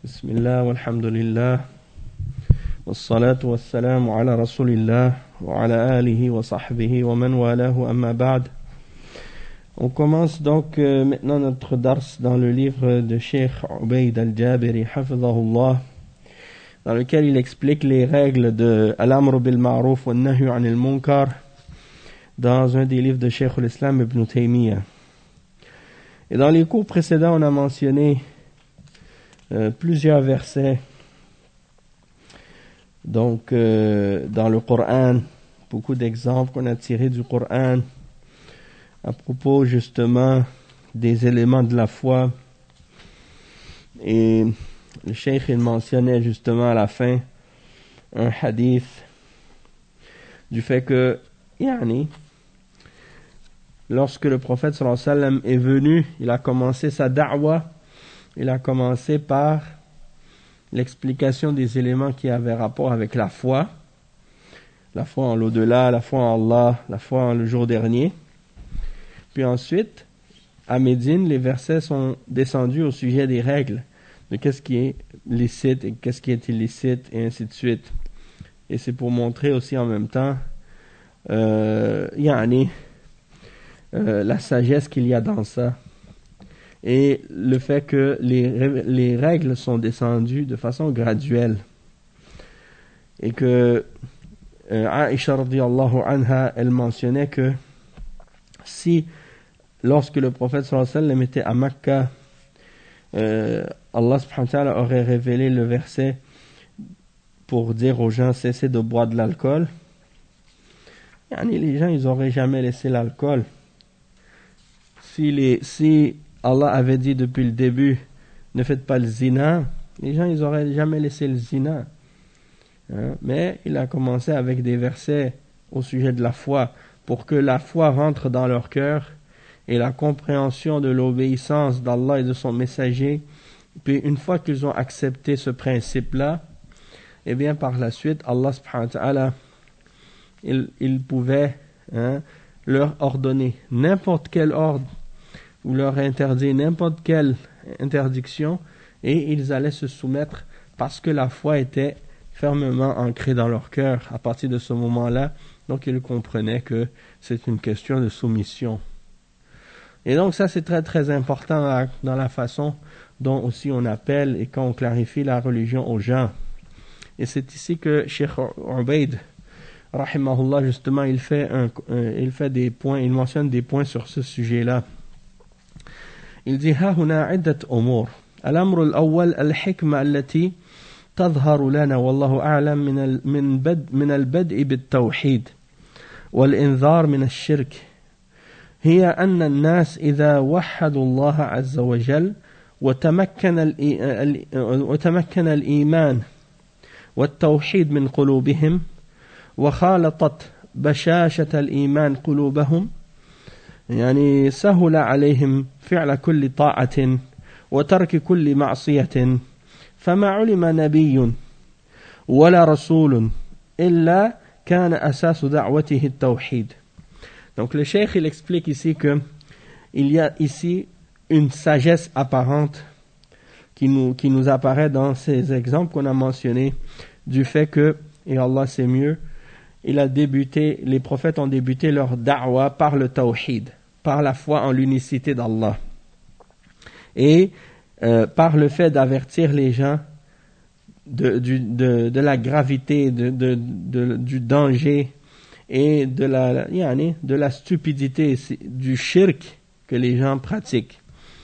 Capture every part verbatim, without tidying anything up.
بسم الله والحمد لله والصلاة والسلام على رسول الله وعلى آله وصحبه ومن والاه أما بعد. On commence donc euh, maintenant notre dars dans le livre de Cheikh Ubayd al-Jabiri hafidhahullah, dans lequel il explique les règles de al-amr bil ma'ruf wa an-nahy 'anil munkar dans un des livres de Cheikh al-Islam Ibn Taymiyyah. Et dans les cours précédents, on a mentionné euh, plusieurs versets donc euh, dans le Coran, beaucoup d'exemples qu'on a tirés du Coran à propos justement des éléments de la foi. Et le cheikh il mentionnait justement à la fin un hadith du fait que yani, lorsque le prophète sallallahu alayhi wa sallam est venu, il a commencé sa da'wa, il a commencé par l'explication des éléments qui avaient rapport avec la foi, la foi en l'au-delà, la foi en Allah, la foi en le jour dernier. Puis ensuite, à Médine, les versets sont descendus au sujet des règles, de qu'est-ce qui est licite et qu'est-ce qui est illicite, et ainsi de suite. Et c'est pour montrer aussi en même temps euh, yani, euh, la sagesse qu'il y a dans ça. Et le fait que les, les règles sont descendues de façon graduelle. Et que euh, Aïcha radiyallahu anha, elle mentionnait que si, lorsque le prophète sallallahu alayhi wa sallam était à Makkah, euh, Allah subhanahu wa ta'ala aurait révélé le verset pour dire aux gens cessez de boire de l'alcool, yani les gens ils n'auraient jamais laissé l'alcool. Si, les, si Allah avait dit depuis le début ne faites pas le zina, les gens ils n'auraient jamais laissé le zina. Hein? Mais il a commencé avec des versets au sujet de la foi, pour que la foi rentre dans leur cœur et la compréhension de l'obéissance d'Allah et de son messager. Puis une fois qu'ils ont accepté ce principe-là, et bien par la suite, Allah subhanahu wa ta'ala, il, il pouvait hein, leur ordonner n'importe quel ordre ou leur interdire n'importe quelle interdiction, et ils allaient se soumettre parce que la foi était fermement ancrée dans leur cœur à partir de ce moment-là. Donc ils comprenaient que c'est une question de soumission. Et donc ça c'est très très important dans la façon dont aussi on appelle et quand on clarifie la religion aux gens. Et c'est ici que Cheikh Ubayd rahimahullah justement il fait, un, un, il fait des points, il mentionne des points sur ce sujet-là. Il dit ها هنا عدة أمور. الأمر الأول الحكمة التي تظهر لنا والله أعلم من من بد من البدء بالتوحيد والإنذار من الشرك هي أن الناس إذا وحدوا الله عز وجل وتمكن وتمكن الإيمان والتوحيد من قلوبهم وخالطت بشاشة الإيمان قلوبهم يعني سهل عليهم فعل كل طاعة وترك كل معصية فما علم نبي ولا رسول إلا كان أساس دعوته التوحيد. Donc le cheikh il explique ici que il y a ici une sagesse apparente qui nous, qui nous apparaît dans ces exemples qu'on a mentionnés du fait que, et Allah sait mieux, il a débuté, les prophètes ont débuté leur da'wa par le tawhid, par la foi en l'unicité d'Allah. Et euh, par le fait d'avertir les gens de, du, de, de la gravité, de, de, de, du danger et de la, yani, de la stupidité, du shirk que les gens pratiquent.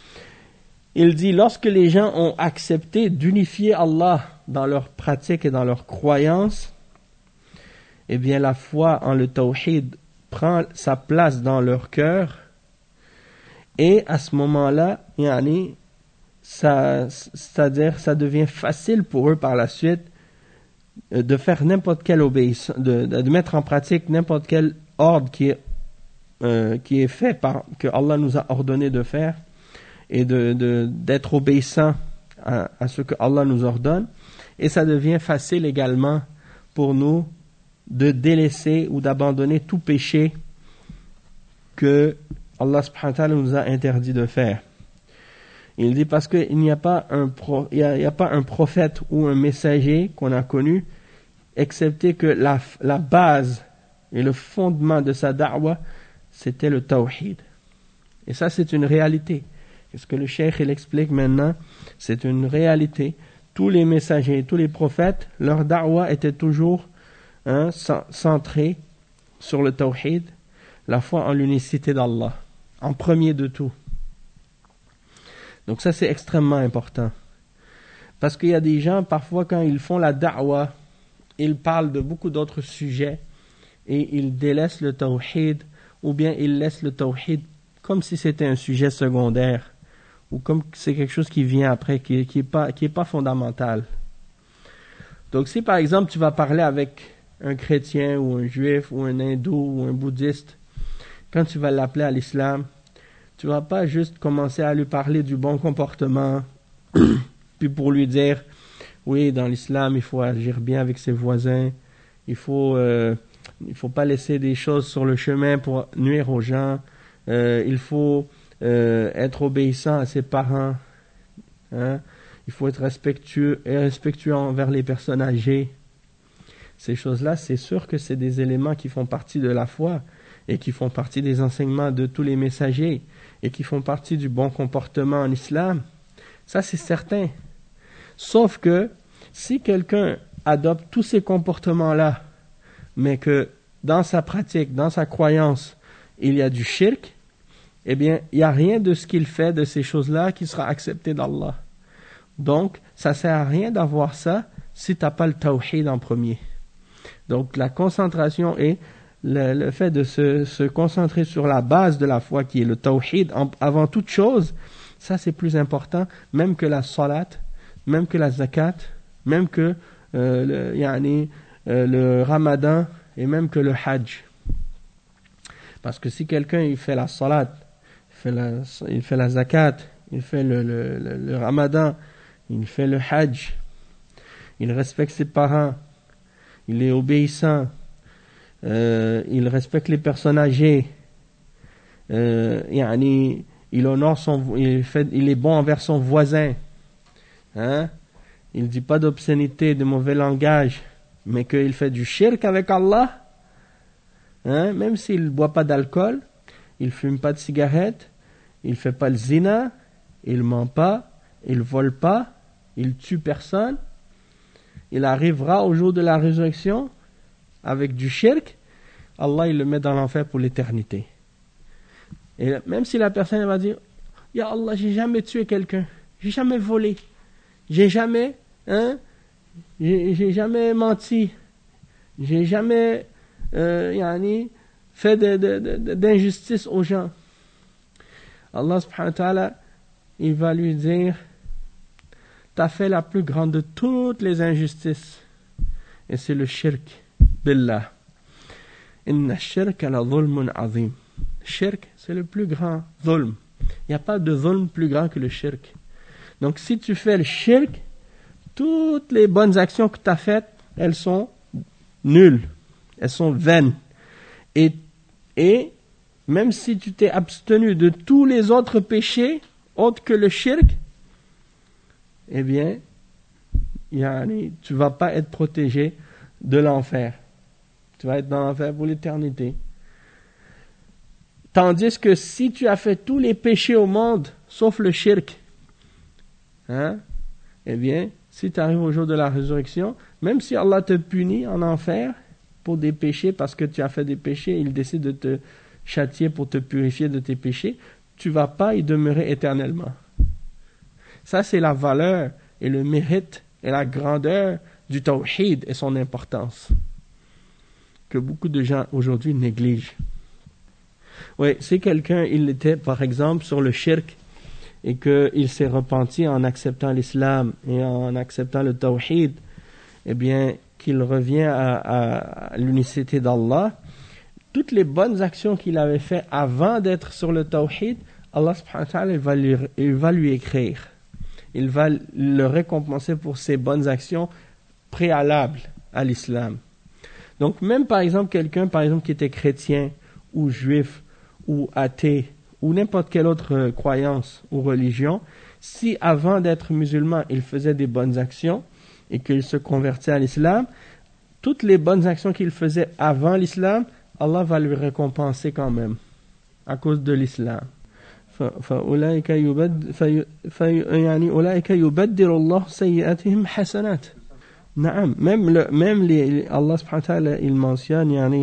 Il dit, lorsque les gens ont accepté d'unifier Allah dans leur pratique et dans leur croyance, eh bien la foi en le tawhid prend sa place dans leur cœur, et à ce moment-là, yani, ça, c'est-à-dire ça devient facile pour eux par la suite de faire n'importe quelle obéissance, de, de mettre en pratique n'importe quel ordre qui est, euh, qui est fait par, que Allah nous a ordonné de faire, et de, de, d'être obéissant à, à ce que Allah nous ordonne. Et ça devient facile également pour nous de délaisser ou d'abandonner tout péché que Allah subhanahu wa ta'ala nous a interdit de faire. Il dit parce qu'il n'y a pas un pro, il y a, il y a pas un prophète ou un messager qu'on a connu, excepté que la, la base et le fondement de sa da'wa, c'était le tawhid. Et ça, c'est une réalité. Et ce que le cheikh il explique maintenant, c'est une réalité. Tous les messagers, tous les prophètes, leur da'wa était toujours hein, centrée sur le tawhid, la foi en l'unicité d'Allah, en premier de tout. Donc ça, c'est extrêmement important. Parce qu'il y a des gens, parfois, quand ils font la da'wa, ils parlent de beaucoup d'autres sujets et ils délaissent le tawhid, ou bien ils laissent le tawhid comme si c'était un sujet secondaire, ou comme c'est quelque chose qui vient après, qui n'est qui est pas, qui est pas fondamental. Donc si par exemple tu vas parler avec un chrétien, ou un juif, ou un hindou, ou un bouddhiste, quand tu vas l'appeler à l'islam, tu ne vas pas juste commencer à lui parler du bon comportement, puis pour lui dire, oui, dans l'islam, il faut agir bien avec ses voisins, il faut, euh, il faut pas laisser des choses sur le chemin pour nuire aux gens, euh, il faut euh, être obéissant à ses parents, hein? Il faut être respectueux et respectueux envers les personnes âgées. Ces choses-là, c'est sûr que c'est des éléments qui font partie de la foi et qui font partie des enseignements de tous les messagers et qui font partie du bon comportement en islam. Ça, c'est certain. Sauf que si quelqu'un adopte tous ces comportements-là, mais que dans sa pratique, dans sa croyance, il y a du shirk, eh bien, il n'y a rien de ce qu'il fait, de ces choses-là, qui sera accepté d'Allah. Donc, ça ne sert à rien d'avoir ça si tu n'as pas le tawhid en premier. Donc, la concentration et le, le fait de se, se concentrer sur la base de la foi, qui est le tawhid, en, avant toute chose, ça c'est plus important, même que la salat, même que la zakat, même que euh, le, yani, euh, le ramadan, et même que le hajj. Parce que si quelqu'un il fait la salat, il fait la, il fait la zakat, il fait le, le, le, le ramadan, il fait le hajj, il respecte ses parents, il est obéissant, euh, il respecte les personnes âgées, euh, yani, il honore son, il, fait, il est bon envers son voisin, hein? Il ne dit pas d'obscénité, de mauvais langage, mais qu'il fait du shirk avec Allah, hein? Même s'il ne boit pas d'alcool, il ne fume pas de cigarette, il ne fait pas le zina, il ne ment pas, il ne vole pas, il ne tue personne, il arrivera au jour de la résurrection avec du shirk, Allah il le met dans l'enfer pour l'éternité. Et même si la personne va dire, Ya Allah, j'ai jamais tué quelqu'un, j'ai jamais volé, j'ai jamais, hein, j'ai, j'ai jamais menti, j'ai jamais, euh, yani, fait de, de, de, d'injustice aux gens. Allah subhanahu wa ta'ala, il va lui dire, t'as fait la plus grande de toutes les injustices. Et c'est le shirk billah. Inna shirk la dhulmun azim. Shirk, c'est le plus grand dhulm. Il n'y a pas de dhulm plus grand que le shirk. Donc si tu fais le shirk, toutes les bonnes actions que tu as faites, elles sont nulles. Elles sont vaines. Et, et même si tu t'es abstenu de tous les autres péchés, autres que le shirk, eh bien, yani, tu ne vas pas être protégé de l'enfer. Tu vas être dans l'enfer pour l'éternité. Tandis que si tu as fait tous les péchés au monde, sauf le shirk, hein, eh bien, si tu arrives au jour de la résurrection, même si Allah te punit en enfer pour des péchés, parce que tu as fait des péchés, il décide de te châtier pour te purifier de tes péchés, tu ne vas pas y demeurer éternellement. Ça, c'est la valeur et le mérite et la grandeur du tawhid et son importance que beaucoup de gens aujourd'hui négligent. Oui, si quelqu'un, il était par exemple sur le shirk et qu'il s'est repenti en acceptant l'islam et en acceptant le tawhid, eh bien, qu'il revient à, à, à l'unicité d'Allah, toutes les bonnes actions qu'il avait faites avant d'être sur le tawhid, Allah subhanahu wa ta'ala, il va lui, il va lui écrire. Il va le récompenser pour ses bonnes actions préalables à l'islam. Donc même par exemple quelqu'un par exemple qui était chrétien ou juif ou athée ou n'importe quelle autre croyance ou religion, Si avant d'être musulman, il faisait des bonnes actions et qu'il se convertit à l'islam, toutes les bonnes actions qu'il faisait avant l'islam, Allah va lui récompenser quand même à cause de l'islam. فأولئك يبد في في يعني أولئك يبدل الله سيئاتهم حسنات. نعم. Même le même les Allah subhanahu wa ta'ala il mentionne يعني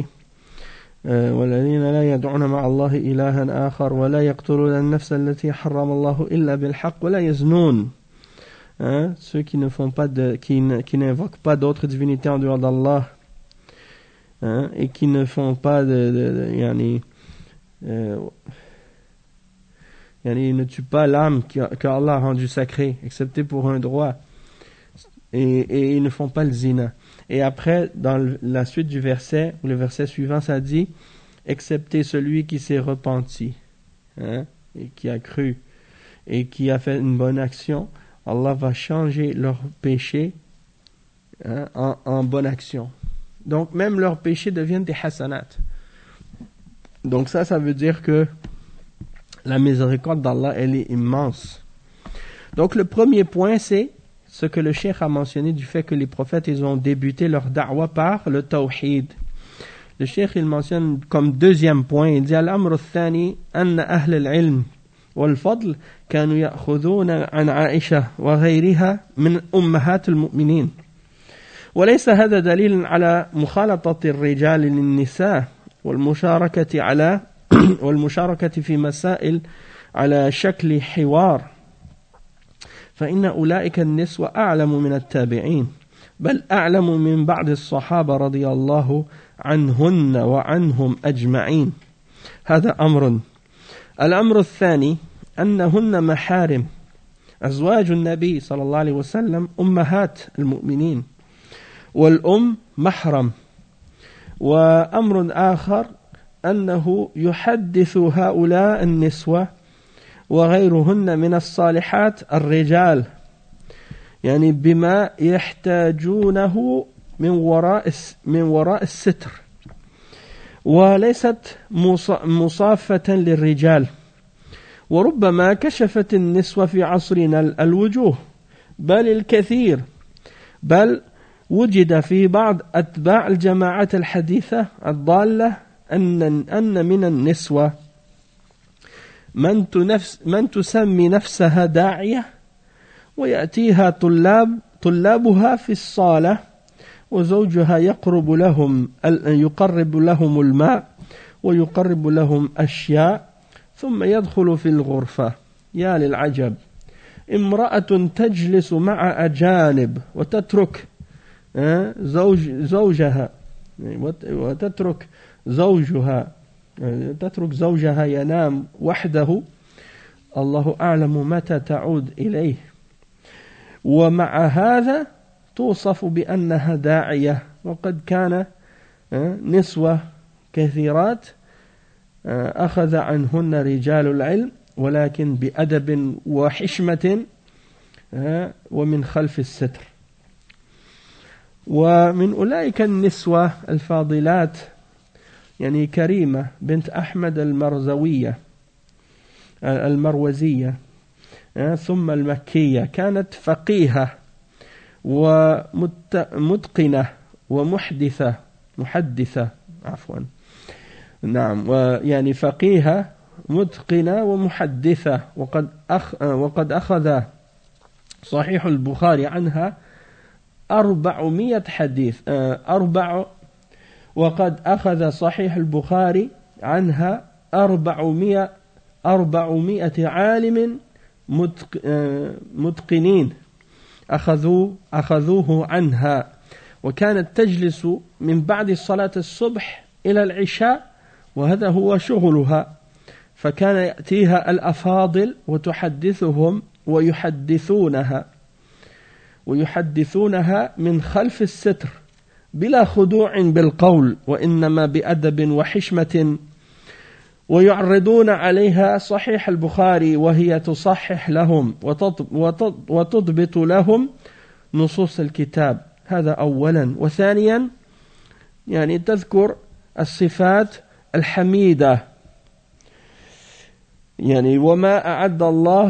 والذين لا يدعون مع الله إلها آخر ولا يقتلون النفس التي حرم الله إلا بالحق ولا يزنون. Hein, ceux qui ne font pas de, qui, ne, qui n'invoquent pas d'autres divinités en dehors d'Allah, hein, et qui ne font pas de, de, de yani, euh, yani, ils ne tuent pas l'âme qu'Allah a rendue sacrée, excepté pour un droit, et, et ils ne font pas le zina. Et après, dans le, la suite du verset, le verset suivant, ça dit, excepté celui qui s'est repenti, hein, et qui a cru, et qui a fait une bonne action, Allah va changer leur péché, hein, en, en bonne action. Donc même leurs péchés deviennent des hasanat. Donc ça, ça veut dire que la miséricorde d'Allah, elle est immense. Donc le premier point, c'est ce que le cheikh a mentionné du fait que les prophètes, ils ont débuté leur da'wa par le tawhid. Le cheikh, il mentionne comme deuxième point, il dit al-amr al-thani anna ahl al-ilm والفضل كانوا يأخذون عن عائشة وغيرها من أمهات المؤمنين وليس هذا دليل على مخالطة الرجال للنساء والمشاركة على والمشاركة في مسائل على شكل حوار فإن أولئك النسوة أعلم من التابعين بل أعلم من بعض الصحابة رضي الله عنهن وعنهم أجمعين. هذا أمر. الأمر الثاني أنهن محارم أزواج النبي صلى الله عليه وسلم أمهات المؤمنين والأم محرم. وأمر آخر أنه يحدث هؤلاء النسوة وغيرهن من الصالحات الرجال يعني بما يحتاجونه من وراء من وراء الستر وليست مصافة للرجال. وربما كشفت النسوة في عصرنا الوجوه بل الكثير بل وجد في بعض أتباع الجماعات الحديثة الضالة أن أن من النسوة من تنفس من تسمي نفسها داعية ويأتيها طلاب طلابها في الصالة وزوجها يقرب لهم يقرب لهم الماء ويقرب لهم أشياء ثم يدخل في الغرفة. يا للعجب، امرأة تجلس مع أجانب وتترك زوج زوجها وتترك زوجها تترك زوجها ينام وحده الله أعلم متى تعود إليه، ومع هذا توصف بأنها داعية، وقد كان نسوة كثيرات أخذ عنهن رجال العلم ولكن بأدب وحشمة ومن خلف الستر. ومن أولئك النسوة الفاضلات يعني كريمة بنت أحمد المرزوية المروزية ثم المكية، كانت فقيهة ومتقنة ومحدثة محدثة عفوا نعم ويعني فقيهة متقنة ومحدثة، وقد أخ وقد أخذ صحيح البخاري عنها أربعمائة حديث أربع وقد أخذ صحيح البخاري عنها أربعمائة أربعمائة عالم متقنين أخذوا أخذوه عنها، وكانت تجلس من بعد صلاة الصبح إلى العشاء وهذا هو شغلها، فكان يأتيها الأفاضل وتحدثهم ويحدثونها ويحدثونها من خلف الستر بلا خضوع بالقول وإنما بأدب وحشمة، ويعرضون عليها صحيح البخاري وهي تصحح لهم وتضبط لهم نصوص الكتاب. هذا أولا. وثانيا يعني تذكر الصفات الحميدة، يعني وما أعد الله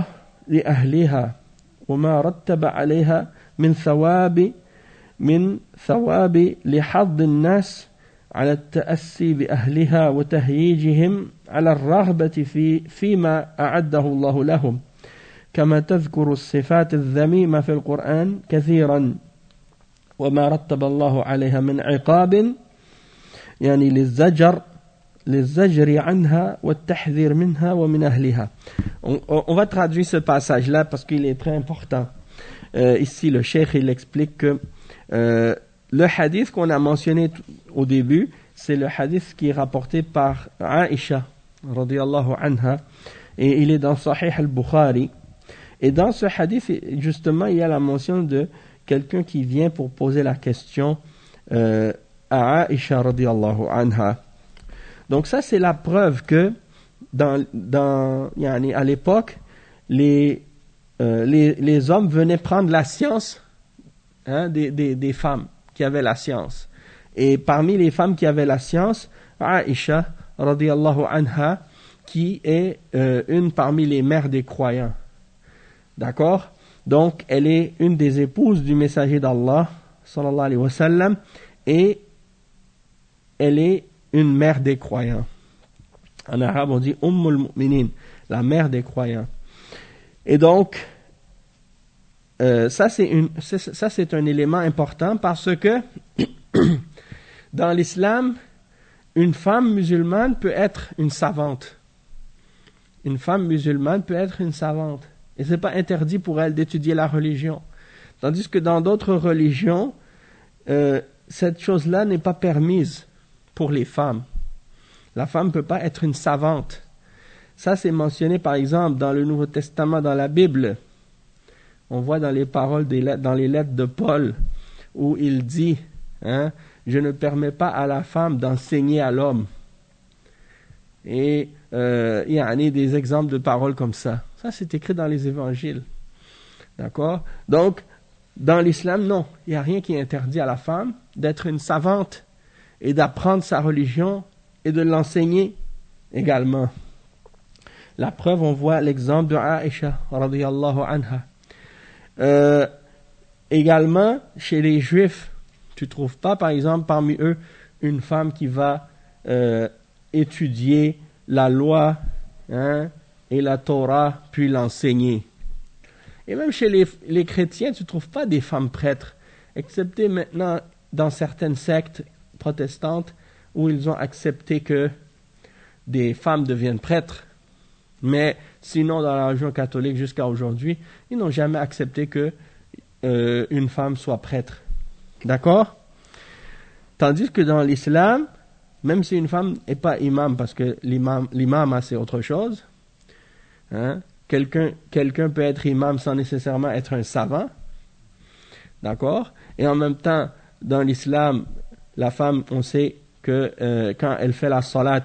لأهلها وما رتب عليها من ثواب من ثواب لحظ الناس على التأسي بأهلها وتهييجهم على الرغبة في فيما أعده الله لهم كما تذكر الصفات الذميمة في القرآن كثيرا وما رتب الله عليها من عقاب يعني للزجر للزجر عنها والتحذير منها ومن أهلها. On, on va traduire ce passage-là parce qu'il est très important. Euh, ici, le cheikh il explique que euh, le hadith qu'on a mentionné au début, c'est le hadith qui est rapporté par Aïcha radiyallahu anha et il est dans Sahih al-Bukhari. Et dans ce hadith, justement, il y a la mention de quelqu'un qui vient pour poser la question euh, à Aïcha radiyallahu anha. Donc ça, c'est la preuve que dans, dans, yani à l'époque, les, euh, les, les hommes venaient prendre la science hein, des, des, des femmes qui avaient la science. Et parmi les femmes qui avaient la science, Aïcha radiyallahu anha, qui est euh, une parmi les mères des croyants. D'accord? Donc, elle est une des épouses du messager d'Allah, sallallahu alayhi wa sallam, et elle est une mère des croyants. En arabe, on dit Ummul Mu'minin, la mère des croyants. Et donc, euh, ça, c'est une, c'est, ça, c'est un élément important parce que dans l'islam, une femme musulmane peut être une savante. Une femme musulmane peut être une savante. Et ce n'est pas interdit pour elle d'étudier la religion. Tandis que dans d'autres religions, euh, cette chose-là n'est pas permise pour les femmes. La femme ne peut pas être une savante. Ça, c'est mentionné par exemple dans le Nouveau Testament, dans la Bible. On voit dans les paroles, des lettres, dans les lettres de Paul, où il dit hein, « Je ne permets pas à la femme d'enseigner à l'homme. » Et euh, il y a des exemples de paroles comme ça. Ça, c'est écrit dans les évangiles. D'accord? Donc, dans l'islam, non. Il n'y a rien qui interdit à la femme d'être une savante et d'apprendre sa religion et de l'enseigner également. La preuve, on voit l'exemple de Aïcha, radiyallahu anha. Euh, également, chez les Juifs, tu ne trouves pas, par exemple, parmi eux, une femme qui va euh, étudier la loi hein, et la Torah, puis l'enseigner. Et même chez les, les chrétiens, tu ne trouves pas des femmes prêtres, excepté maintenant dans certaines sectes protestantes où ils ont accepté que des femmes deviennent prêtres. Mais sinon, dans la religion catholique jusqu'à aujourd'hui, ils n'ont jamais accepté que euh, une femme soit prêtre. D'accord? Tandis que dans l'islam, même si une femme n'est pas imam, parce que l'imam, l'imam c'est autre chose, hein, quelqu'un, quelqu'un peut être imam sans nécessairement être un savant. D'accord? Et en même temps, dans l'islam, la femme, on sait que euh, quand elle fait la salat,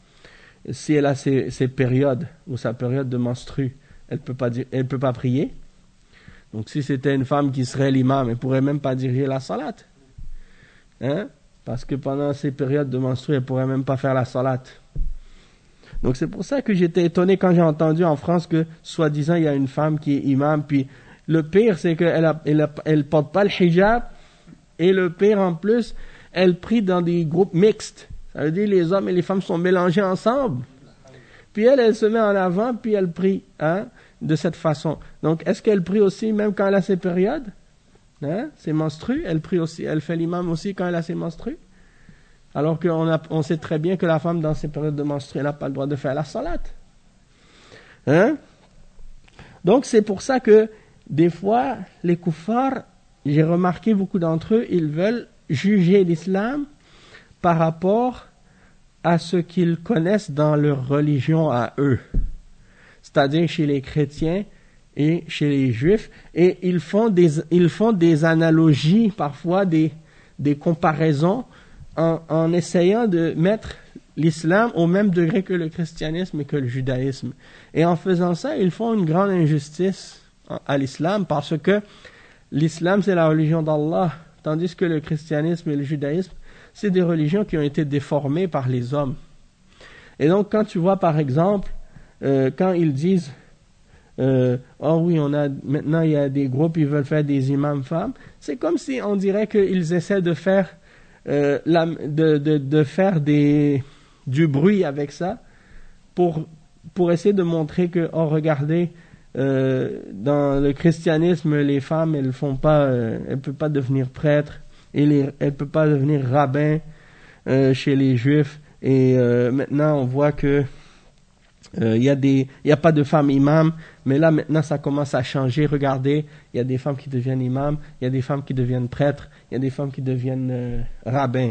si elle a ses, ses périodes ou sa période de menstrue, elle peut pas dire, elle peut pas prier. Donc si c'était une femme qui serait l'imam, elle pourrait même pas diriger la salat, hein? Parce que pendant ces périodes de menstrue, elle pourrait même pas faire la salat. Donc c'est pour ça que j'étais étonné quand j'ai entendu en France que soi-disant il y a une femme qui est imam, puis le pire c'est qu'elle a, elle, a, elle porte pas le hijab, et le pire en plus, elle prie dans des groupes mixtes. Ça veut dire les hommes et les femmes sont mélangés ensemble. Puis elle, elle se met en avant, puis elle prie hein, de cette façon. Donc, est-ce qu'elle prie aussi même quand elle a ses périodes hein, ses menstrues, elle prie aussi, elle fait l'imam aussi quand elle a ses menstrues. Alors qu'on a, on sait très bien que la femme, dans ses périodes de menstrues, elle n'a pas le droit de faire la salat. Hein? Donc, c'est pour ça que, des fois, les kuffars, j'ai remarqué beaucoup d'entre eux, ils veulent juger l'islam par rapport à ce qu'ils connaissent dans leur religion à eux. C'est-à-dire chez les chrétiens et chez les juifs. Et ils font des, ils font des analogies, parfois des, des comparaisons, en, en essayant de mettre l'islam au même degré que le christianisme et que le judaïsme. Et en faisant ça, ils font une grande injustice à l'islam parce que l'islam, c'est la religion d'Allah, tandis que le christianisme et le judaïsme, c'est des religions qui ont été déformées par les hommes. Et donc, quand tu vois, par exemple, euh, quand ils disent euh, oh oui, on a maintenant il y a des groupes qui veulent faire des imams femmes. C'est comme si on dirait qu'ils essaient de faire euh, la, de, de, de faire des du bruit avec ça pour pour essayer de montrer que oh regardez euh, dans le christianisme les femmes elles font pas euh, elles peuvent pas devenir prêtres et les, elles peuvent pas devenir rabbins euh, chez les juifs et euh, maintenant on voit que il euh, y a des il y a pas de femmes imams, mais là maintenant ça commence à changer. Regardez, il y a des femmes qui deviennent imams, il y a des femmes qui deviennent prêtres, il y a des femmes qui deviennent euh, rabbins.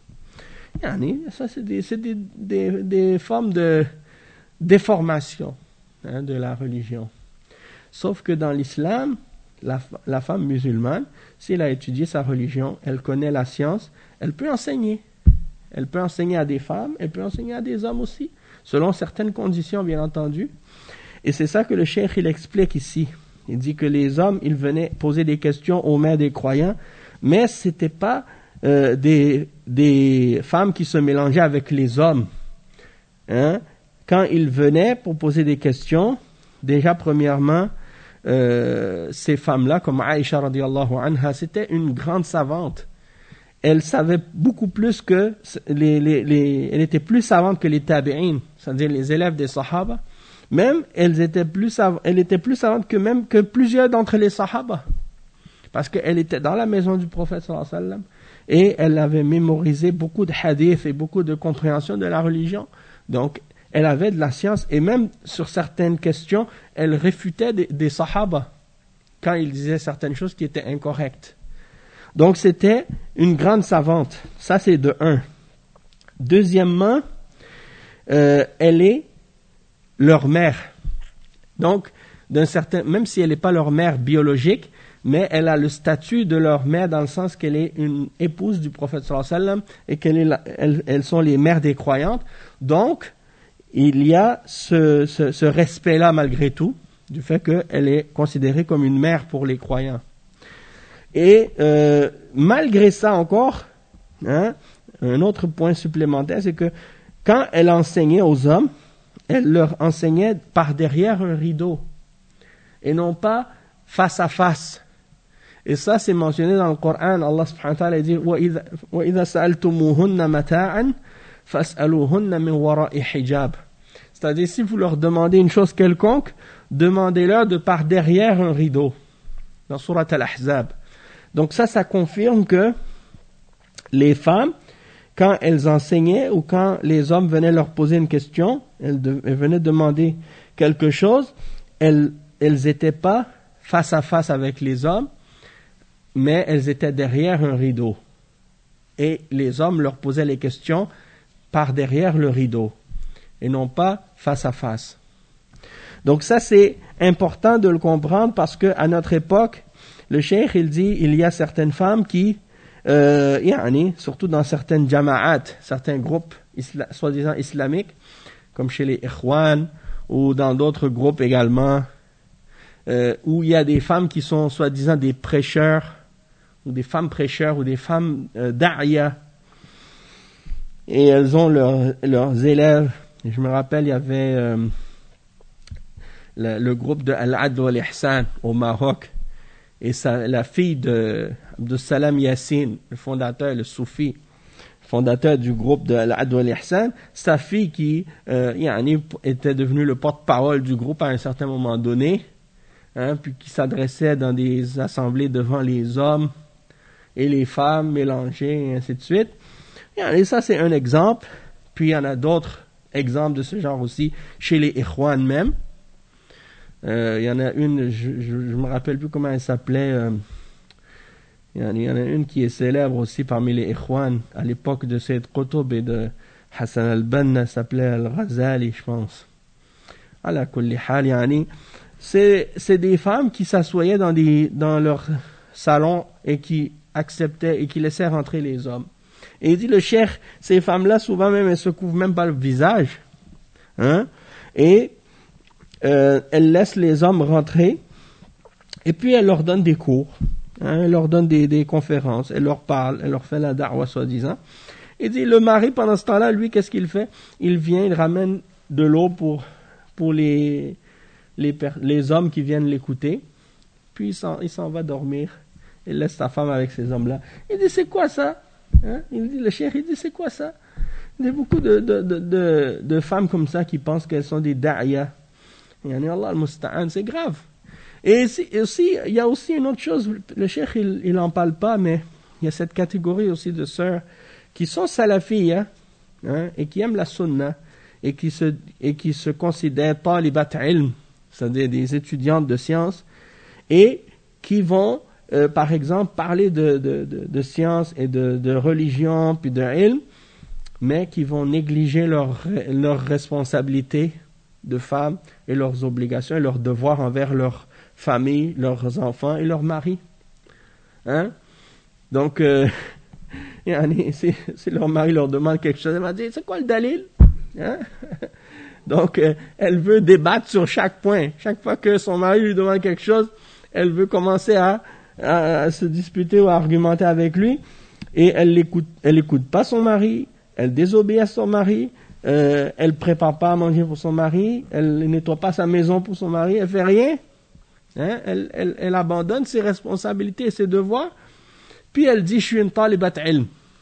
Yani, ça c'est des c'est des, des des formes de déformation hein, de la religion. Sauf que dans l'islam, la la femme musulmane, si elle a étudié sa religion, elle connaît la science, elle peut enseigner. Elle peut enseigner à des femmes, elle peut enseigner à des hommes aussi, selon certaines conditions, bien entendu. Et c'est ça que le cheikh, il explique ici. Il dit que les hommes, ils venaient poser des questions aux mères des croyants, mais c'était pas euh, des, des femmes qui se mélangeaient avec les hommes. Hein? Quand ils venaient pour poser des questions, déjà, premièrement, euh, ces femmes-là, comme Aïcha radiallahu anha, c'était une grande savante. Elle savait beaucoup plus que les, les, les, elle était plus savante que les tabi'in, c'est-à-dire les élèves des sahaba. Même, elles étaient plus sav- elle était plus savante que même que plusieurs d'entre les sahaba. Parce qu'elle était dans la maison du prophète sallallahu alayhi wa sallam et elle avait mémorisé beaucoup de hadiths et beaucoup de compréhension de la religion. Donc, elle avait de la science et même sur certaines questions, elle réfutait des, des sahaba quand ils disaient certaines choses qui étaient incorrectes. Donc, c'était une grande savante. Ça, c'est de un. Deuxièmement, euh, elle est leur mère. Donc, d'un certain, même si elle n'est pas leur mère biologique, mais elle a le statut de leur mère dans le sens qu'elle est une épouse du prophète sallallahu alayhi wa sallam et qu'elle est la, elles, elles sont les mères des croyantes. Donc, il y a ce, ce, ce respect-là malgré tout, du fait qu'elle est considérée comme une mère pour les croyants. Et euh, malgré ça encore, hein, un autre point supplémentaire, c'est que quand elle enseignait aux hommes, elle leur enseignait par derrière un rideau et non pas face à face. Et ça, c'est mentionné dans le Coran. Allah subhanahu wa ta'ala dit وَإِذَا سَأَلْتُمُوهُنَّ مَتَاعًا فَاسْأَلُوهُنَّ مِنْ وَرَاءِ حِجَابٍ. C'est-à-dire, si vous leur demandez une chose quelconque, demandez-leur de par derrière un rideau. Dans Surat Al-Ahzab. Donc ça, ça confirme que les femmes, quand elles enseignaient ou quand les hommes venaient leur poser une question, elles, de, elles venaient demander quelque chose, elles elles étaient pas face à face avec les hommes, mais elles étaient derrière un rideau. Et les hommes leur posaient les questions par derrière le rideau, et non pas face à face. Donc ça, c'est important de le comprendre parce que à notre époque, le cheikh, il dit, il y a certaines femmes qui, euh, yani, surtout dans certaines jama'at, certains groupes isla- soi-disant islamiques, comme chez les Ikhwan, ou dans d'autres groupes également, euh, où il y a des femmes qui sont soi-disant des prêcheurs, ou des femmes prêcheurs, ou des femmes euh, da'ya, et elles ont leur, leurs élèves. Et je me rappelle, il y avait euh, le, le groupe de Al-Adl wal-Ihsan au Maroc, et sa, la fille de Abdus Salam Yassine, le fondateur, le soufi, fondateur du groupe de Al-Adl wal-Ihsan, sa fille qui euh, yani, était devenue le porte-parole du groupe à un certain moment donné, hein, puis qui s'adressait dans des assemblées devant les hommes et les femmes mélangées, et ainsi de suite. Et ça, c'est un exemple. Puis il y en a d'autres exemples de ce genre aussi chez les Ikhwan même. Euh, il y en a une, je ne me rappelle plus comment elle s'appelait. Euh, il, y en, il y en a une qui est célèbre aussi parmi les Ikhwan à l'époque de Sayyid Qutb et de Hassan al-Banna, elle s'appelait Al-Ghazali, je pense. Ala kulli hal, yani, c'est, c'est des femmes qui s'assoyaient dans, des, dans leur salon et qui acceptaient et qui laissaient rentrer les hommes. Et il dit le cheikh, ces femmes-là, souvent même, elles se couvrent même pas le visage. Hein? Et euh, elles laissent les hommes rentrer. Et puis, elles leur donnent des cours. Hein? Elles leur donnent des, des conférences. Elles leur parlent. Elles leur font la da'wa, soi-disant. Et dit, le mari, pendant ce temps-là, lui, qu'est-ce qu'il fait? Il vient, il ramène de l'eau pour, pour les, les, per- les hommes qui viennent l'écouter, puis il s'en, il s'en va dormir. Il laisse sa femme avec ces hommes-là. Il dit, c'est quoi ça? Hein? Il dit, le cheikh, il dit, c'est quoi ça? Il y a beaucoup de, de, de, de, de femmes comme ça qui pensent qu'elles sont des da'ya. Yani Allah al-Musta'an, c'est grave. Et aussi, il y a aussi une autre chose, le cheikh, il, il en parle pas, mais il y a cette catégorie aussi de sœurs qui sont salafis, hein, hein, et qui aiment la sunna, et qui se, et qui se considèrent talibat ilm, c'est-à-dire des étudiantes de sciences, et qui vont, euh, par exemple, parler de, de, de, de sciences et de, de religion, puis de ilm, mais qui vont négliger leurs leur responsabilités de femmes et leurs obligations et leurs devoirs envers leur famille, leurs enfants et leurs maris. Hein? Donc, euh, si, si leur mari leur demande quelque chose, elle va dire, c'est quoi le dalil? Hein? Donc, euh, elle veut débattre sur chaque point. Chaque fois que son mari lui demande quelque chose, elle veut commencer à, à, à se disputer ou à argumenter avec lui. Et elle l'écoute, elle écoute pas son mari, elle désobéit à son mari, euh, elle prépare pas à manger pour son mari, elle ne nettoie pas sa maison pour son mari, elle fait rien. Hein? Elle, elle, elle abandonne ses responsabilités et ses devoirs. Puis elle dit, je suis une talibat ilm.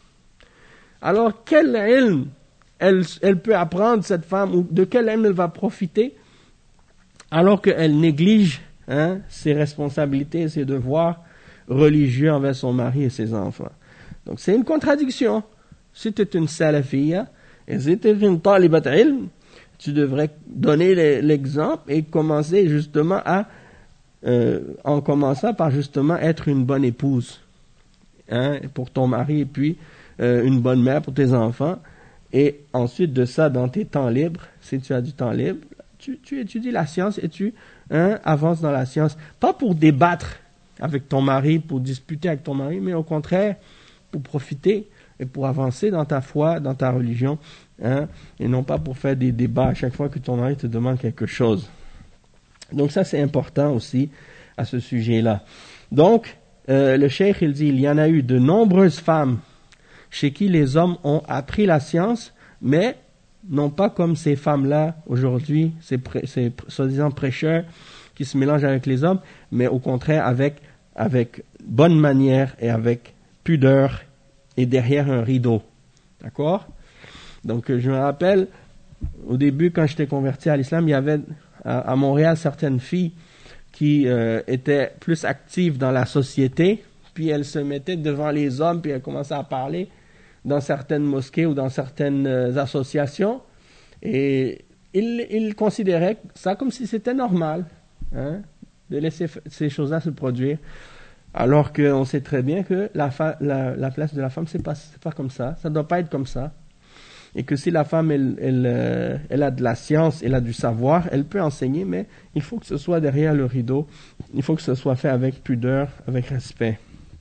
Alors, quel ilm elle, elle peut apprendre, cette femme, ou de quel ilm elle va profiter, alors qu'elle néglige, hein, ses responsabilités et ses devoirs religieux envers son mari et ses enfants. Donc, c'est une contradiction. Si tu es une salafiyya, et si tu es une talibat ilm, tu devrais donner l'exemple et commencer justement à, euh, en commençant par justement être une bonne épouse, hein, pour ton mari, et puis euh, une bonne mère pour tes enfants. Et ensuite de ça, dans tes temps libres, si tu as du temps libre, tu, tu étudies la science et tu, hein, avances dans la science. Pas pour débattre avec ton mari, pour disputer avec ton mari, mais au contraire, pour profiter et pour avancer dans ta foi, dans ta religion, hein, et non pas pour faire des débats à chaque fois que ton mari te demande quelque chose. Donc ça, c'est important aussi à ce sujet-là. Donc, euh, le cheikh, il dit, il y en a eu de nombreuses femmes chez qui les hommes ont appris la science, mais non pas comme ces femmes-là aujourd'hui, ces, pré- ces soi-disant prêcheurs qui se mélangent avec les hommes, mais au contraire avec, avec bonne manière et avec pudeur et derrière un rideau. D'accord? Donc, je me rappelle, au début, quand j'étais converti à l'islam, il y avait à, à Montréal certaines filles qui euh, étaient plus actives dans la société, puis elles se mettaient devant les hommes, puis elles commençaient à parler dans certaines mosquées ou dans certaines euh, associations, et ils, ils considéraient ça comme si c'était normal, hein, de laisser f- ces choses-là se produire. Alors qu'on sait très bien que la, fa- la, la place de la femme, c'est pas, c'est pas comme ça. Ça ne doit pas être comme ça. Et que si la femme, elle, elle, euh, elle a de la science, elle a du savoir, elle peut enseigner, mais il faut que ce soit derrière le rideau. Il faut que ce soit fait avec pudeur, avec respect.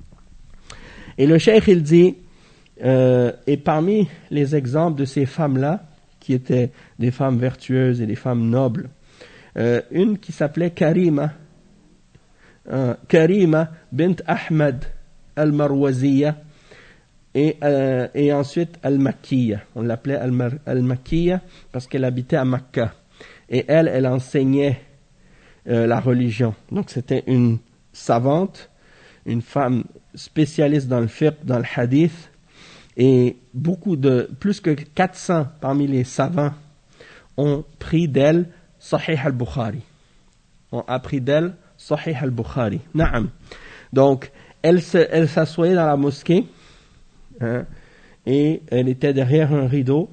Et le cheikh, il dit, euh, et parmi les exemples de ces femmes-là, qui étaient des femmes vertueuses et des femmes nobles, euh, une qui s'appelait Karima, Euh, Karima bint Ahmad al-Marwaziya et, euh, et ensuite al-Makkiya. On l'appelait al-Mar- al-Makkiya parce qu'elle habitait à Makkah. Et elle, elle enseignait euh, la religion. Donc c'était une savante, une femme spécialiste dans le fiqh, dans le hadith, et beaucoup de, plus que quatre cents parmi les savants ont pris d'elle Sahih al-Bukhari. Ont appris d'elle Sahih al-Bukhari. Naam. Donc, elle, se, elle s'assoyait dans la mosquée, hein, et elle était derrière un rideau,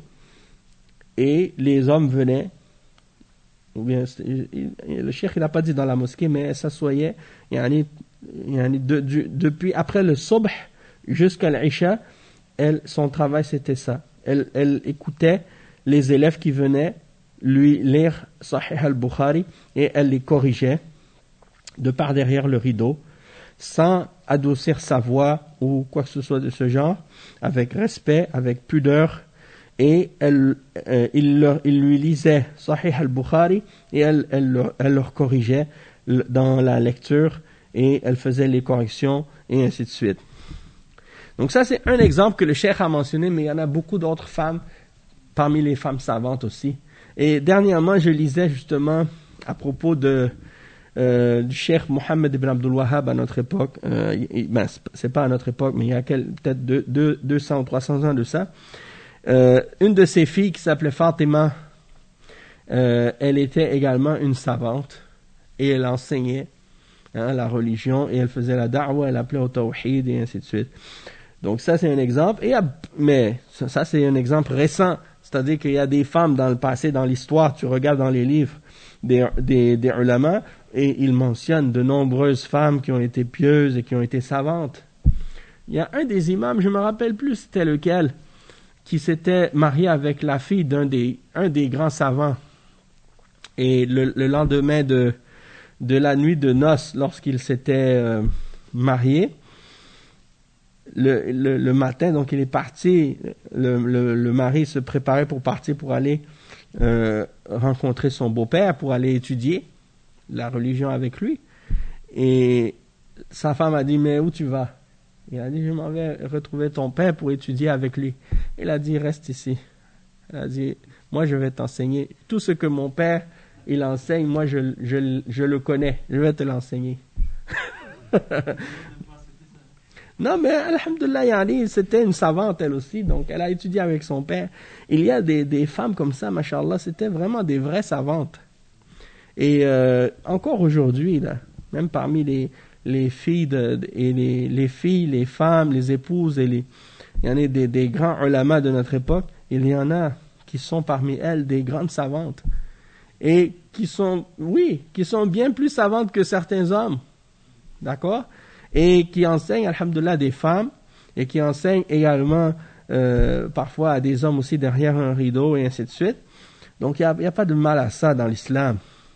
et les hommes venaient, ou bien, le cheikh, il n'a pas dit dans la mosquée, mais elle s'assoyait, yani, yani, de, de, depuis, après le subh jusqu'à l'isha, elle, son travail c'était ça. Elle, elle écoutait les élèves qui venaient lui lire Sahih al-Bukhari, et elle les corrigeait de par derrière le rideau, sans adoucir sa voix ou quoi que ce soit de ce genre, avec respect, avec pudeur, et elle, euh, il, leur, il lui lisait Sahih al-Bukhari, et elle, elle, leur, elle leur corrigeait dans la lecture, et elle faisait les corrections, et ainsi de suite. Donc ça, c'est un exemple que le cheikh a mentionné, mais il y en a beaucoup d'autres femmes, parmi les femmes savantes aussi. Et dernièrement, je lisais justement à propos de euh, du cheikh Mohammed ibn Abdul Wahhab à notre époque. Euh, il, ben, c'est pas à notre époque, mais il y a quel, peut-être deux, deux, deux cents ou trois cents ans de ça. Euh, une de ses filles qui s'appelait Fatima, euh, elle était également une savante et elle enseignait hein, la religion et elle faisait la da'wa, elle appelait au tawhid et ainsi de suite. Donc ça c'est un exemple. Et, mais ça, ça c'est un exemple récent. C'est-à-dire qu'il y a des femmes dans le passé, dans l'histoire, tu regardes dans les livres des, des, des ulama, et ils mentionnent de nombreuses femmes qui ont été pieuses et qui ont été savantes. Il y a un des imams, je me rappelle plus c'était lequel, qui s'était marié avec la fille d'un des, un des grands savants. Et le, le lendemain de, de la nuit de noces, lorsqu'il s'était euh, marié, Le, le, le matin, donc il est parti, le, le, le mari se préparait pour partir pour aller euh, rencontrer son beau-père, pour aller étudier la religion avec lui. Et sa femme a dit, mais où tu vas? Il a dit, je m'en vais retrouver ton père pour étudier avec lui. Il a dit, reste ici. Elle a dit, moi je vais t'enseigner. Tout ce que mon père, il enseigne, moi je, je, je le connais, je vais te l'enseigner. Non, mais alhamdoulilah, yani, c'était une savante elle aussi, donc elle a étudié avec son père. Il y a des, des femmes comme ça, mashallah, c'était vraiment des vraies savantes. Et euh, encore aujourd'hui, là, même parmi les, les filles, de, et les, les filles, les femmes, les épouses, et les, il y en a des, des grands ulama de notre époque, il y en a qui sont parmi elles des grandes savantes. Et qui sont, oui, qui sont bien plus savantes que certains hommes. D'accord ? Et qui enseignent, alhamdoulilah, des femmes, et qui enseignent également euh, parfois à des hommes aussi derrière un rideau, et ainsi de suite. Donc il n'y a, a pas de mal à ça dans l'islam.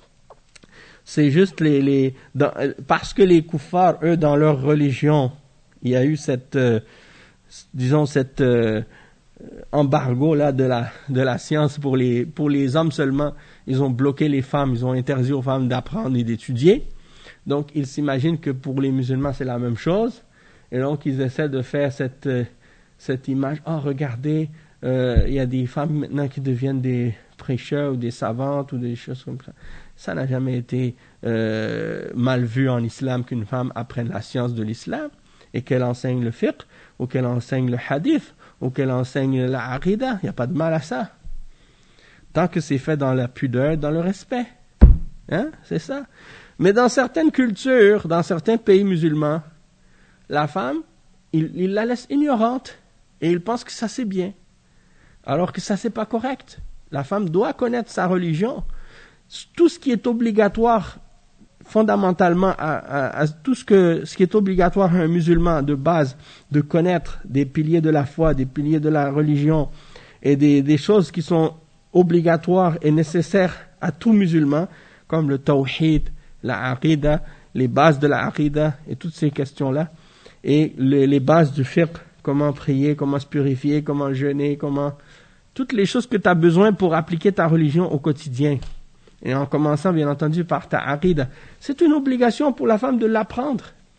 C'est juste les... les dans, parce que les koufars, eux, dans leur religion, il y a eu cette, euh, disons, cette euh, embargo là de la, de la science pour les, pour les hommes seulement. Ils ont bloqué les femmes, ils ont interdit aux femmes d'apprendre et d'étudier. Donc, ils s'imaginent que pour les musulmans, c'est la même chose. Et donc, ils essaient de faire cette, euh, cette image. Oh, regardez, euh, il y a des femmes maintenant qui deviennent des prêcheurs ou des savantes ou des choses comme ça. Ça n'a jamais été euh, mal vu en islam qu'une femme apprenne la science de l'islam et qu'elle enseigne le fiqh ou qu'elle enseigne le hadith ou qu'elle enseigne la aqida. Il n'y a pas de mal à ça. Tant que c'est fait dans la pudeur, dans le respect. Hein? C'est ça. Mais dans certaines cultures, dans certains pays musulmans, la femme, il, il la laisse ignorante et il pense que ça c'est bien. Alors que ça c'est pas correct. La femme doit connaître sa religion. Tout ce qui est obligatoire, fondamentalement, à, à, à tout ce, que, ce qui est obligatoire à un musulman de base, de connaître des piliers de la foi, des piliers de la religion et des, des choses qui sont obligatoires et nécessaires à tout musulman, comme le tawhid, la aqida, les bases de la aqida et toutes ces questions-là, et les, les bases du fiqh, comment prier, comment se purifier, comment jeûner, comment... toutes les choses que tu as besoin pour appliquer ta religion au quotidien. Et en commençant, bien entendu, par ta aqida. C'est une obligation pour la femme de l'apprendre.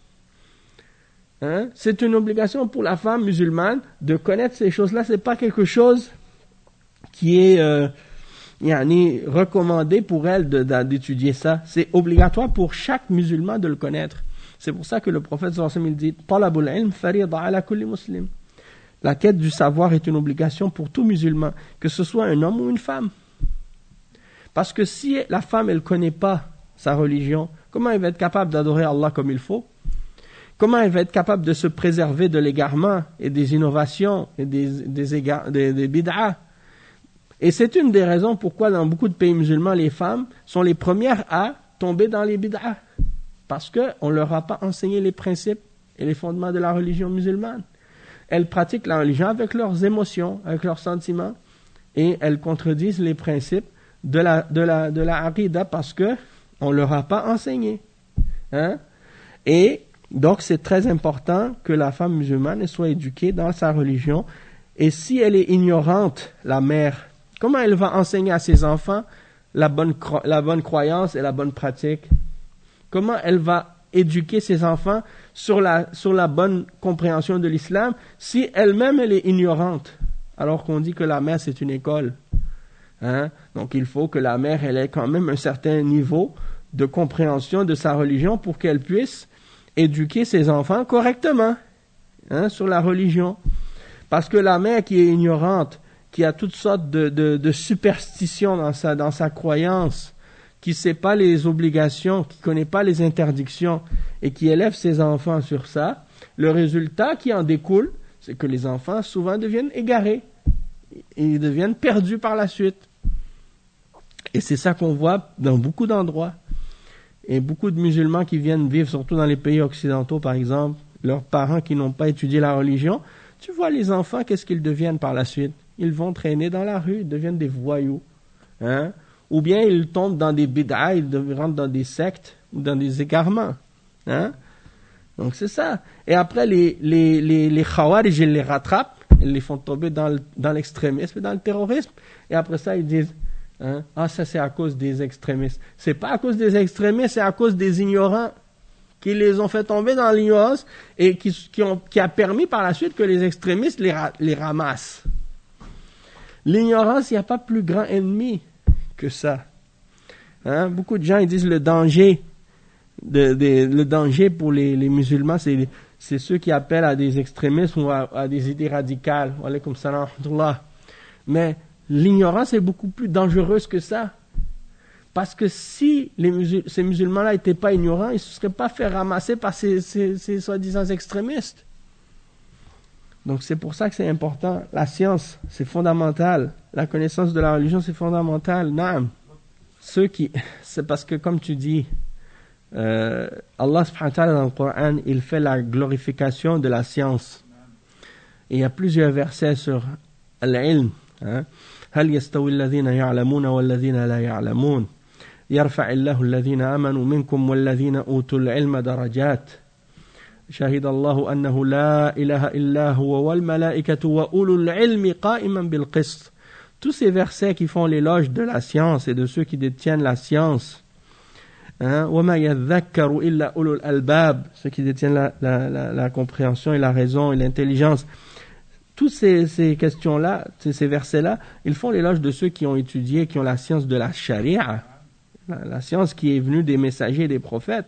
Hein? C'est une obligation pour la femme musulmane de connaître ces choses-là. C'est pas quelque chose qui est... Euh, Yani, recommandé pour elle de, de, d'étudier ça. C'est obligatoire pour chaque musulman de le connaître. C'est pour ça que le prophète sallallahu alayhi wa sallam dit « Talabul ilm farida ala kulli muslim ». La quête du savoir est une obligation pour tout musulman, que ce soit un homme ou une femme. Parce que si la femme, elle ne connaît pas sa religion, comment elle va être capable d'adorer Allah comme il faut? Comment elle va être capable de se préserver de l'égarement et des innovations et des, des, égard, des, des bid'ah? Et c'est une des raisons pourquoi dans beaucoup de pays musulmans, les femmes sont les premières à tomber dans les bid'ah. Parce qu'on ne leur a pas enseigné les principes et les fondements de la religion musulmane. Elles pratiquent la religion avec leurs émotions, avec leurs sentiments, et elles contredisent les principes de la, de la, de la aqida parce qu'on ne leur a pas enseigné. Hein? Et donc c'est très important que la femme musulmane soit éduquée dans sa religion. Et si elle est ignorante, la mère, comment elle va enseigner à ses enfants la bonne, la bonne croyance et la bonne pratique? Comment elle va éduquer ses enfants sur la, sur la bonne compréhension de l'islam si elle-même elle est ignorante? Alors qu'on dit que la mère c'est une école. Hein? Donc il faut que la mère elle ait quand même un certain niveau de compréhension de sa religion pour qu'elle puisse éduquer ses enfants correctement, hein, sur la religion. Parce que la mère qui est ignorante, qui a toutes sortes de, de, de superstitions dans sa, dans sa croyance, qui ne sait pas les obligations, qui ne connaît pas les interdictions et qui élève ses enfants sur ça, le résultat qui en découle, c'est que les enfants souvent deviennent égarés et ils deviennent perdus par la suite. Et c'est ça qu'on voit dans beaucoup d'endroits. Et beaucoup de musulmans qui viennent vivre, surtout dans les pays occidentaux par exemple, leurs parents qui n'ont pas étudié la religion, tu vois les enfants, qu'est-ce qu'ils deviennent par la suite? Ils vont traîner dans la rue, ils deviennent des voyous. Hein? Ou bien ils tombent dans des bid'a, ils rentrent dans des sectes ou dans des égarements. Hein? Donc c'est ça. Et après, les, les, les, les khawarij, ils les rattrapent, ils les font tomber dans, le, dans l'extrémisme, dans le terrorisme. Et après ça, ils disent, hein, ah, ça c'est à cause des extrémistes. C'est pas à cause des extrémistes, c'est à cause des ignorants qui les ont fait tomber dans l'ignorance et qui, qui, ont, qui a permis par la suite que les extrémistes les, les ramassent. L'ignorance, il n'y a pas plus grand ennemi que ça. Hein? Beaucoup de gens ils disent le danger, de, de, le danger pour les, les musulmans, c'est, c'est ceux qui appellent à des extrémismes ou à, à des idées radicales. Wa alaykum salam wa rahmatullah. Mais l'ignorance est beaucoup plus dangereuse que ça. Parce que si les musul- ces musulmans-là n'étaient pas ignorants, ils ne se seraient pas fait ramasser par ces, ces, ces soi-disant extrémistes. Donc c'est pour ça que c'est important. La science, c'est fondamental. La connaissance de la religion, c'est fondamental. Naam. Ceux qui, c'est parce que comme tu dis, euh, Allah subhanahu wa ta'ala dans le Coran, il fait la glorification de la science. Et il y a plusieurs versets sur l'ilm. هل يستوي الذين يعلمون والذين لا يعلمون يرفع الله الذين آمنوا منكم والذين أوتوا العلم درجات شهد الله أنه لا إله إلا هو والملائكة وأولو العلم قائما بالقسط. Tous ces versets qui font l'éloge de la science et de ceux qui détiennent la science. Hein? وَمَا يَذَّكَّرُ إِلَّا أُولُو الْأَلْبَابِ, ceux qui détiennent la, la, la, la compréhension et la raison et l'intelligence. Toutes ces, ces questions-là, ces, ces versets-là, ils font l'éloge de ceux qui ont étudié, qui ont la science de la charia, la, la science qui est venue des messagers et des prophètes.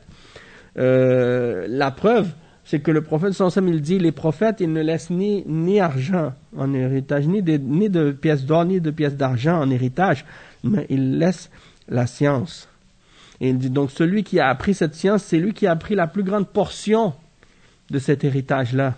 Euh, la preuve, c'est que le prophète sallallahu alayhi wa sallam, il dit, les prophètes, ils ne laissent ni, ni argent en héritage, ni de, ni de pièces d'or, ni de pièces d'argent en héritage, mais ils laissent la science. Et il dit, donc celui qui a appris cette science, c'est lui qui a appris la plus grande portion de cet héritage-là.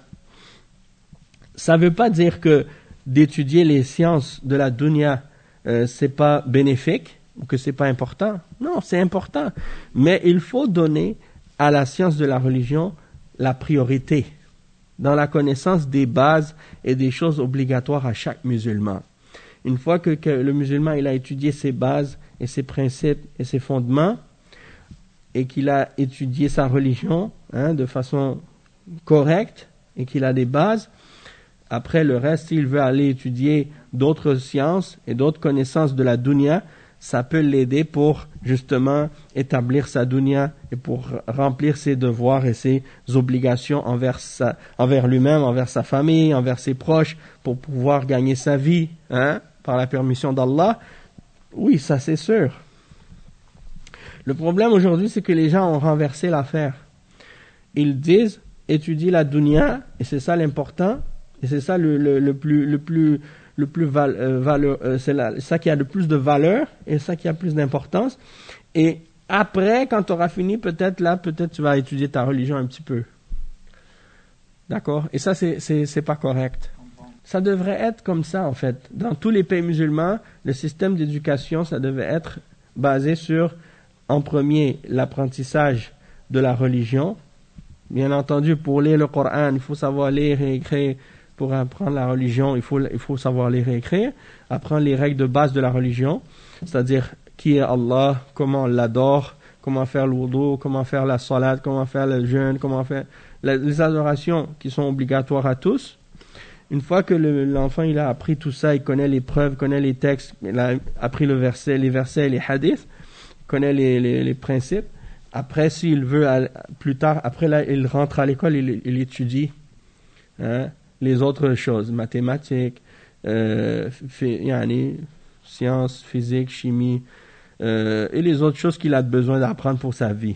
Ça ne veut pas dire que d'étudier les sciences de la dunya, euh, c'est pas bénéfique ou que c'est pas important. Non, c'est important. Mais il faut donner à la science de la religion la priorité dans la connaissance des bases et des choses obligatoires à chaque musulman. Une fois que, que le musulman il a étudié ses bases et ses principes et ses fondements et qu'il a étudié sa religion hein, de façon correcte et qu'il a des bases, après le reste, s'il veut aller étudier d'autres sciences et d'autres connaissances de la dunya, ça peut l'aider pour justement établir sa dunya et pour remplir ses devoirs et ses obligations envers, sa, envers lui-même, envers sa famille, envers ses proches, pour pouvoir gagner sa vie hein, par la permission d'Allah. Oui, ça c'est sûr. Le problème aujourd'hui, c'est que les gens ont renversé l'affaire. Ils disent, étudie la dunya, et c'est ça l'important, et c'est ça le, le, le plus, le plus, le plus val, euh, valeur, euh, c'est la, ça qui a le plus de valeur et ça qui a plus d'importance. Et après, quand tu auras fini, peut-être là, peut-être tu vas étudier ta religion un petit peu. D'accord? Et ça, c'est, c'est, c'est pas correct. Ça devrait être comme ça, en fait. Dans tous les pays musulmans, le système d'éducation, ça devait être basé sur, en premier, l'apprentissage de la religion. Bien entendu, pour lire le Coran, il faut savoir lire et écrire. Pour apprendre la religion, il faut, il faut savoir lire et écrire, apprendre les règles de base de la religion, c'est-à-dire qui est Allah, comment on l'adore, comment faire le wudu, comment faire la salat, comment faire le jeûne, comment faire la, les adorations qui sont obligatoires à tous. Une fois que le, l'enfant il a appris tout ça, il connaît les preuves, connaît les textes, il a appris le verset, les versets et les hadiths, il connaît les, les, les principes. Après, s'il veut, plus tard, après là, il rentre à l'école, il, il étudie, hein, les autres choses, mathématiques, euh, fait, yani, sciences, physique, chimie, euh, et les autres choses qu'il a besoin d'apprendre pour sa vie.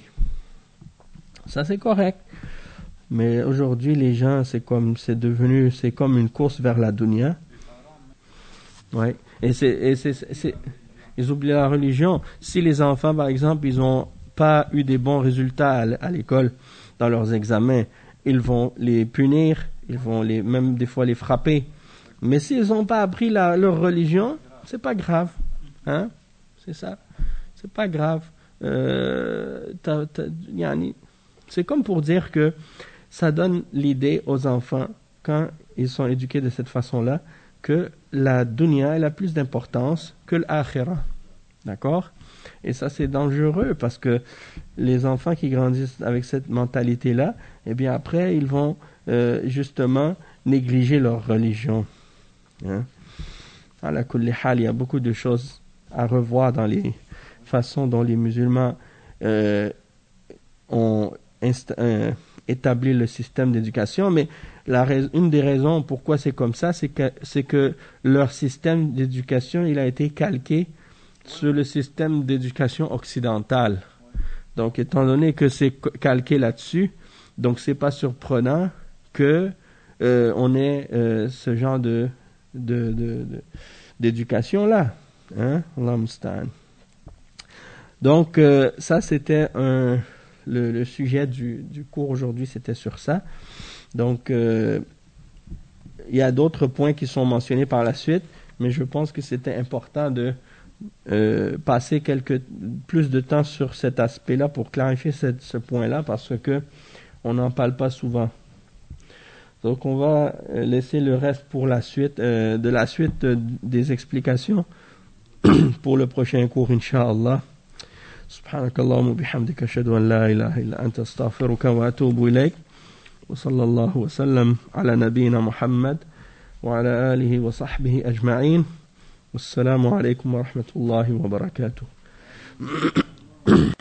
Ça, c'est correct. Mais aujourd'hui, les gens, c'est comme, c'est devenu, c'est comme une course vers la dunya. Ouais. Et c'est, et c'est, c'est, c'est, ils oublient la religion. Si les enfants, par exemple, ils ont pas eu des bons résultats à, à l'école dans leurs examens, ils vont les punir, ils vont les, même des fois les frapper. Mais s'ils n'ont pas appris la, leur religion, c'est pas grave, hein? C'est ça, c'est pas grave. Euh, t'as, t'as, yani, c'est comme pour dire que ça donne l'idée aux enfants quand ils sont éduqués de cette façon-là que la dunya elle a plus d'importance que l'akhira, d'accord? Et ça, c'est dangereux parce que les enfants qui grandissent avec cette mentalité-là, eh bien, après, ils vont euh, justement négliger leur religion. Hein? À la kulli hal, il y a beaucoup de choses à revoir dans les façons dont les musulmans euh, ont inst- euh, établi le système d'éducation. Mais la rais- une des raisons pourquoi c'est comme ça, c'est que, c'est que leur système d'éducation, il a été calqué sur le système d'éducation occidental. Donc, étant donné que c'est calqué là-dessus, donc c'est pas surprenant que euh, on ait euh, ce genre de, de, de, de d'éducation là. Hein? Allah mustaan. Donc, euh, ça c'était un, le, le sujet du, du cours aujourd'hui, c'était sur ça. Donc, euh, il y a d'autres points qui sont mentionnés par la suite, mais je pense que c'était important de Euh, passer quelques, plus de temps sur cet aspect-là pour clarifier cette, ce point-là parce que on n'en parle pas souvent. Donc on va laisser le reste pour la suite, euh, de la suite euh, des explications pour le prochain cours, Inch'Allah. Subhanakallahumma bihamdika ashhadu an la ilaha illa anta astaghfiruka wa atubu ilayk. Wa sallallahu wa sallam ala nabiyyina Muhammad wa ala alihi wa sahbihi ajma'in. Wassalamu alaikum wa rahmatullahi wa barakatuh.